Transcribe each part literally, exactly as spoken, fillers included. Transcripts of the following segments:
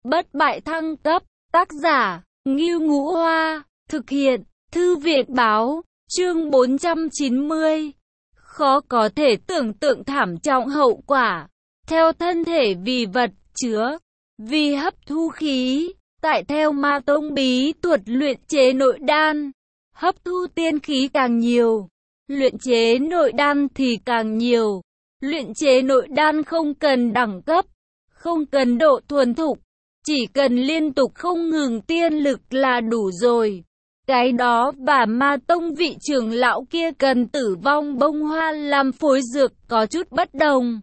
bất bại thăng cấp, tác giả, Ngưu Ngũ Hoa, thực hiện, Thư viện báo, chương bốn trăm chín mươi. Khó có thể tưởng tượng thảm trọng hậu quả, theo thân thể vì vật chứa, vì hấp thu khí, tại theo Ma Tông bí thuật luyện chế nội đan, hấp thu tiên khí càng nhiều, luyện chế nội đan thì càng nhiều. Luyện chế nội đan không cần đẳng cấp, không cần độ thuần thục, chỉ cần liên tục không ngừng tiên lực là đủ rồi. Cái đó và Ma Tông vị trưởng lão kia cần tử vong bông hoa làm phối dược có chút bất đồng.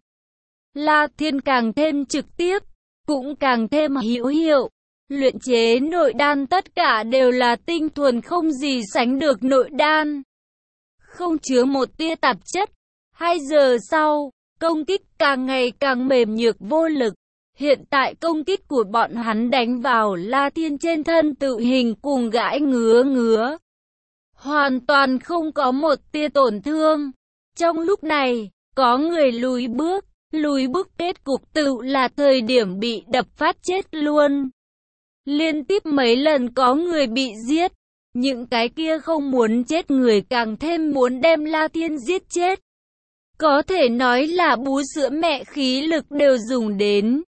La Thiên càng thêm trực tiếp, cũng càng thêm hữu hiệu. Luyện chế nội đan tất cả đều là tinh thuần không gì sánh được nội đan, không chứa một tia tạp chất. Hai giờ sau, công kích càng ngày càng mềm nhược vô lực. Hiện tại công kích của bọn hắn đánh vào La Thiên trên thân tự hình cùng gãi ngứa ngứa, hoàn toàn không có một tia tổn thương. Trong lúc này, có người lùi bước, lùi bước kết cục tự là thời điểm bị đập phát chết luôn. Liên tiếp mấy lần có người bị giết, những cái kia không muốn chết người càng thêm muốn đem La Thiên giết chết. Có thể nói là bú sữa mẹ khí lực đều dùng đến.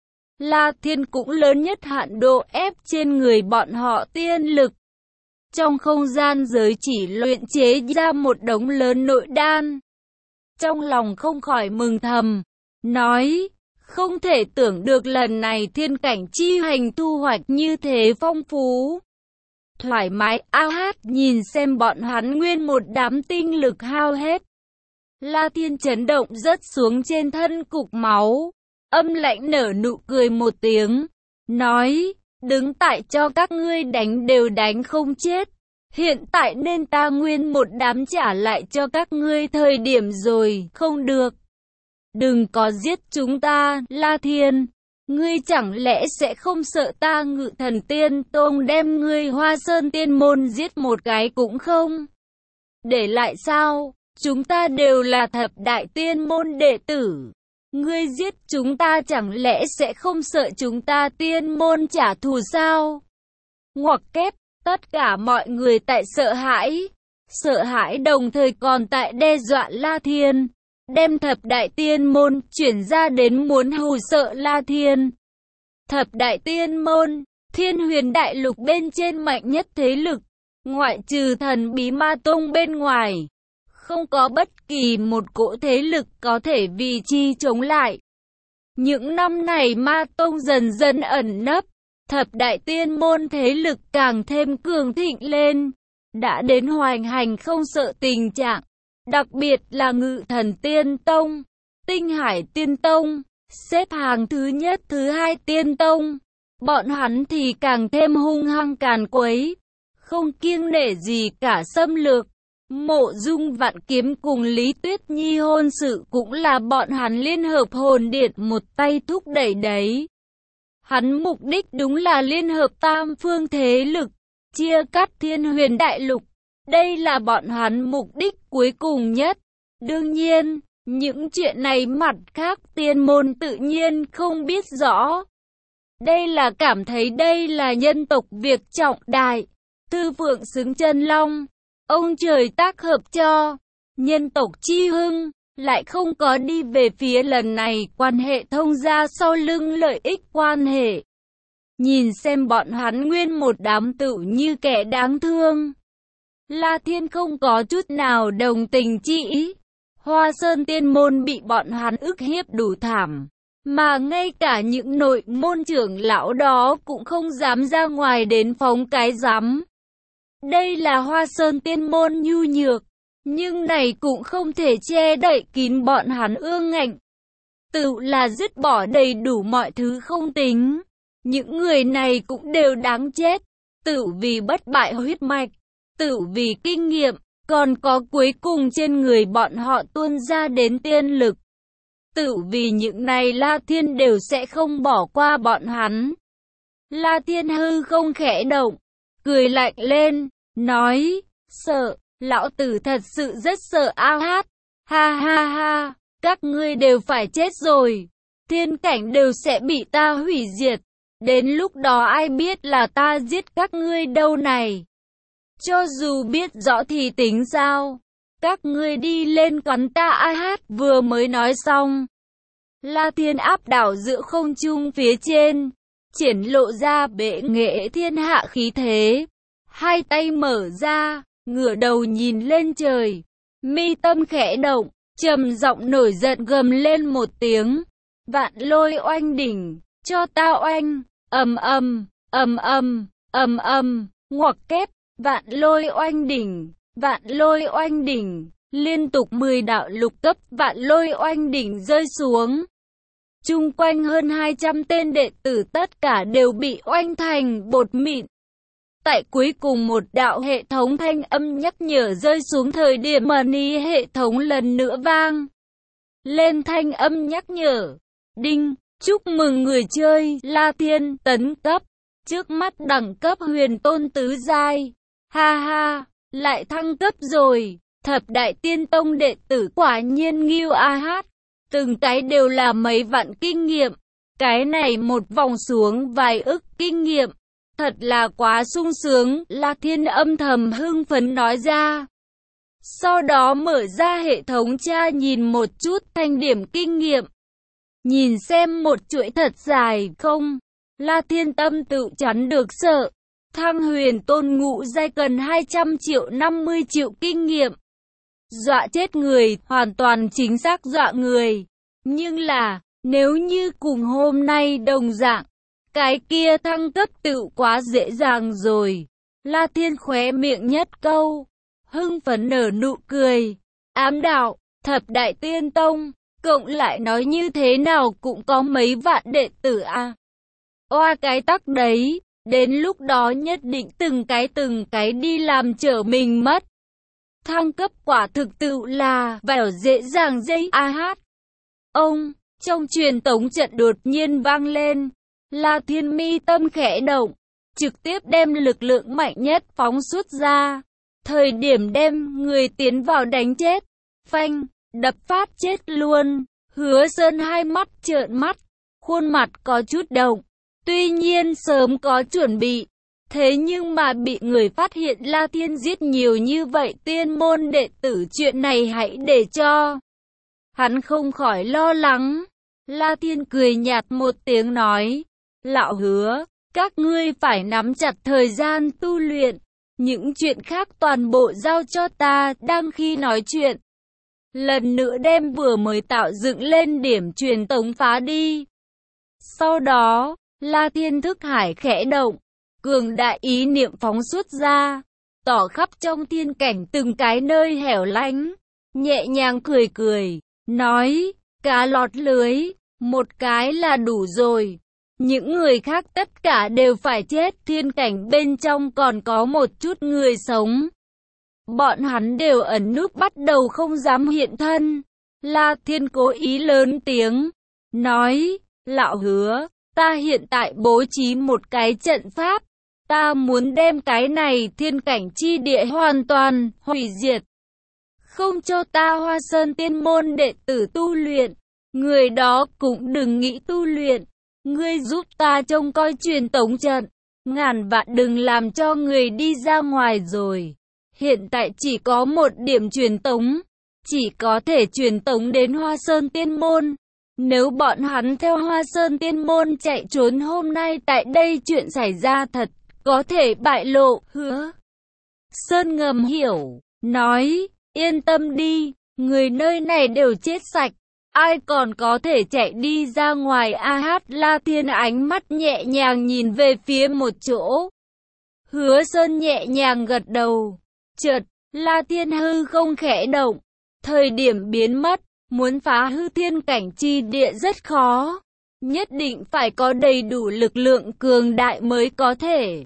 La Thiên cũng lớn nhất hạn độ ép trên người bọn họ tiên lực. Trong không gian giới chỉ luyện chế ra một đống lớn nội đan. Trong lòng không khỏi mừng thầm, nói, không thể tưởng được lần này thiên cảnh chi hành thu hoạch như thế phong phú. Thoải mái ao hát nhìn xem bọn hắn nguyên một đám tinh lực hao hết. La Thiên chấn động rớt xuống trên thân cục máu, âm lạnh nở nụ cười một tiếng, nói, đứng tại cho các ngươi đánh đều đánh không chết, hiện tại nên ta nguyên một đám trả lại cho các ngươi thời điểm rồi, không được. Đừng có giết chúng ta, La Thiên, ngươi chẳng lẽ sẽ không sợ ta Ngự Thần Tiên Tông đem ngươi Hoa Sơn Tiên Môn giết một cái cũng không? Để lại sao? Chúng ta đều là thập đại tiên môn đệ tử. Ngươi giết chúng ta chẳng lẽ sẽ không sợ chúng ta tiên môn trả thù sao? Ngoặc kép, tất cả mọi người tại sợ hãi. Sợ hãi đồng thời còn tại đe dọa La Thiên. Đem thập đại tiên môn chuyển ra đến muốn hù sợ La Thiên. Thập đại tiên môn, Thiên Huyền Đại Lục bên trên mạnh nhất thế lực. Ngoại trừ thần bí Ma Tông bên ngoài, không có bất kỳ một cỗ thế lực có thể vì chi chống lại. Những năm này Ma Tông dần dần ẩn nấp, thập đại tiên môn thế lực càng thêm cường thịnh lên, đã đến hoành hành không sợ tình trạng. Đặc biệt là Ngự Thần Tiên Tông, Tinh Hải Tiên Tông, xếp hàng thứ nhất thứ hai Tiên Tông. Bọn hắn thì càng thêm hung hăng càn quấy, không kiêng nể gì cả xâm lược. Mộ Dung Vạn Kiếm cùng Lý Tuyết Nhi hôn sự cũng là bọn hắn liên hợp hồn điện một tay thúc đẩy đấy. Hắn mục đích đúng là liên hợp tam phương thế lực, chia cắt Thiên Huyền Đại Lục. Đây là bọn hắn mục đích cuối cùng nhất. Đương nhiên, những chuyện này mặt khác tiên môn tự nhiên không biết rõ. Đây là cảm thấy đây là nhân tộc việc trọng đại. Thư Phượng xứng chân long, ông trời tác hợp cho nhân tộc chi hưng, lại không có đi về phía lần này quan hệ thông gia sau lưng lợi ích quan hệ. Nhìn xem bọn hắn nguyên một đám tự như kẻ đáng thương. La Thiên không có chút nào đồng tình chi ý. Hoa Sơn Tiên Môn bị bọn hắn ức hiếp đủ thảm, mà ngay cả những nội môn trưởng lão đó cũng không dám ra ngoài đến phóng cái rắm. Đây là Hoa Sơn Tiên Môn nhu nhược, nhưng này cũng không thể che đậy kín bọn hắn ương ngạnh. Tự là dứt bỏ đầy đủ mọi thứ không tính, những người này cũng đều đáng chết. Tự vì bất bại huyết mạch, tự vì kinh nghiệm, còn có cuối cùng trên người bọn họ tuôn ra đến tiên lực. Tự vì những này La Thiên đều sẽ không bỏ qua bọn hắn. La Thiên hư không khẽ động, cười lạnh lên, nói, sợ, lão tử thật sự rất sợ ao hát. Ha ha ha, các ngươi đều phải chết rồi. Thiên cảnh đều sẽ bị ta hủy diệt. Đến lúc đó ai biết là ta giết các ngươi đâu này. Cho dù biết rõ thì tính sao? Các ngươi đi lên cắn ta. A Hát vừa mới nói xong, La Thiên áp đảo giữa không trung phía trên, triển lộ ra bệ nghệ thiên hạ khí thế. Hai tay mở ra, ngửa đầu nhìn lên trời, mi tâm khẽ động, trầm giọng nổi giận gầm lên một tiếng. Vạn Lôi Oanh Đỉnh, cho ta oanh, ầm ầm, ầm ầm, ầm ầm, ngoặc kép, Vạn Lôi Oanh Đỉnh, Vạn Lôi Oanh Đỉnh, liên tục mười đạo lục cấp Vạn Lôi Oanh Đỉnh rơi xuống. Chung quanh hơn hai trăm tên đệ tử tất cả đều bị oanh thành bột mịn. Tại cuối cùng một đạo hệ thống thanh âm nhắc nhở rơi xuống thời điểm màn ni hệ thống lần nữa vang lên thanh âm nhắc nhở. Đinh, chúc mừng người chơi La Thiên tấn cấp. Trước mắt đẳng cấp huyền tôn tứ giai. Ha ha, lại thăng cấp rồi. Thập đại tiên tông đệ tử quả nhiên nghiêu. A Hát. Từng cái đều là mấy vạn kinh nghiệm. Cái này một vòng xuống vài ức kinh nghiệm. Thật là quá sung sướng, La Thiên âm thầm hưng phấn nói ra. Sau đó mở ra hệ thống tra nhìn một chút thanh điểm kinh nghiệm. Nhìn xem một chuỗi thật dài không? La Thiên tâm tự chắn được sợ. Thăng huyền tôn ngũ giai cần hai trăm triệu năm mươi triệu kinh nghiệm. Dọa chết người, hoàn toàn chính xác dọa người. Nhưng là, nếu như cùng hôm nay đồng dạng, cái kia thăng cấp tự quá dễ dàng rồi. La Thiên khóe miệng nhất câu, hưng phấn nở nụ cười. Ám đạo, thập đại tiên tông, cộng lại nói như thế nào cũng có mấy vạn đệ tử à. Oa cái tắc đấy, đến lúc đó nhất định từng cái từng cái đi làm trở mình mất. Thăng cấp quả thực tự là vào dễ dàng dây. A Hát. Ông, trong truyền tống trận đột nhiên vang lên. La Thiên mi tâm khẽ động, trực tiếp đem lực lượng mạnh nhất phóng xuất ra. Thời điểm đem người tiến vào đánh chết, phanh, đập phát chết luôn. Hứa Sơn hai mắt trợn mắt, khuôn mặt có chút động. Tuy nhiên sớm có chuẩn bị, thế nhưng mà bị người phát hiện La Thiên giết nhiều như vậy tiên môn đệ tử, chuyện này hãy để cho hắn không khỏi lo lắng. La Thiên cười nhạt một tiếng nói, lão Hứa, các ngươi phải nắm chặt thời gian tu luyện, những chuyện khác toàn bộ giao cho ta. Đang khi nói chuyện, lần nữa đem vừa mới tạo dựng lên điểm truyền tống phá đi. Sau đó, La Thiên thức hải khẽ động, cường đại ý niệm phóng xuất ra, tỏ khắp trong thiên cảnh từng cái nơi hẻo lánh, nhẹ nhàng cười cười, nói, cá lọt lưới, một cái là đủ rồi. Những người khác tất cả đều phải chết, thiên cảnh bên trong còn có một chút người sống. Bọn hắn đều ẩn núp bắt đầu không dám hiện thân. La Thiên cố ý lớn tiếng, nói, lão Hứa, ta hiện tại bố trí một cái trận pháp. Ta muốn đem cái này thiên cảnh chi địa hoàn toàn hủy diệt. Không cho ta Hoa Sơn tiên môn đệ tử tu luyện. Người đó cũng đừng nghĩ tu luyện. Ngươi giúp ta trông coi truyền tống trận. Ngàn vạn đừng làm cho người đi ra ngoài rồi. Hiện tại chỉ có một điểm truyền tống. Chỉ có thể truyền tống đến Hoa Sơn tiên môn. Nếu bọn hắn theo Hoa Sơn tiên môn chạy trốn, hôm nay tại đây chuyện xảy ra thật có thể bại lộ. Hứa Sơn ngầm hiểu, nói, yên tâm đi, người nơi này đều chết sạch, ai còn có thể chạy đi ra ngoài. A Hát. La Thiên ánh mắt nhẹ nhàng nhìn về phía một chỗ. Hứa Sơn nhẹ nhàng gật đầu. Chợt, La Thiên hư không khẽ động, thời điểm biến mất. Muốn phá hư thiên cảnh chi địa rất khó, nhất định phải có đầy đủ lực lượng cường đại mới có thể.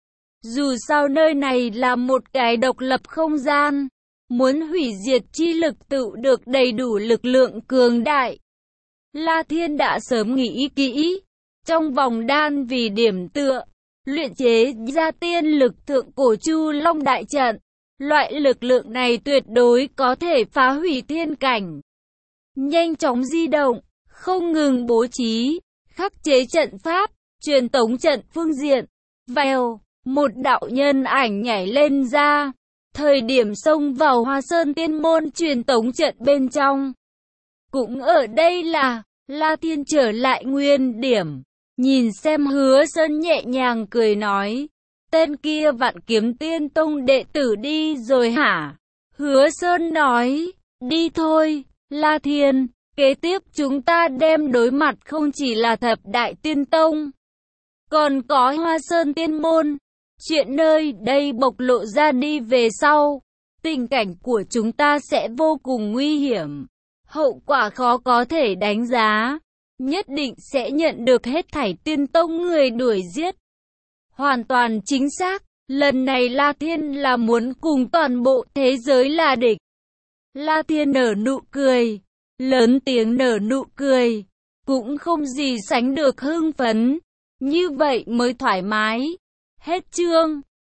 Dù sao nơi này là một cái độc lập không gian, muốn hủy diệt chi lực tự được đầy đủ lực lượng cường đại. La Thiên đã sớm nghĩ kỹ, trong vòng đan vì điểm tựa, luyện chế ra tiên lực thượng cổ Chu Long đại trận. Loại lực lượng này tuyệt đối có thể phá hủy thiên cảnh. Nhanh chóng di động, không ngừng bố trí, khắc chế trận pháp, truyền tống trận phương diện. Vèo, một đạo nhân ảnh nhảy lên ra. Thời điểm xông vào Hoa Sơn Tiên Môn truyền tống trận bên trong. Cũng ở đây là, La Thiên trở lại nguyên điểm. Nhìn xem Hứa Sơn nhẹ nhàng cười nói. Tên kia Vạn Kiếm Tiên Tông đệ tử đi rồi hả? Hứa Sơn nói. Đi thôi, La Thiên. Kế tiếp chúng ta đem đối mặt không chỉ là Thập Đại Tiên Tông, còn có Hoa Sơn Tiên Môn. Chuyện nơi đây bộc lộ ra đi về sau, tình cảnh của chúng ta sẽ vô cùng nguy hiểm. Hậu quả khó có thể đánh giá. Nhất định sẽ nhận được hết thảy Tiên Tông người đuổi giết. Hoàn toàn chính xác, lần này La Thiên là muốn cùng toàn bộ thế giới là địch. La Thiên nở nụ cười, lớn tiếng nở nụ cười, cũng không gì sánh được hưng phấn. Như vậy mới thoải mái. Hết chương.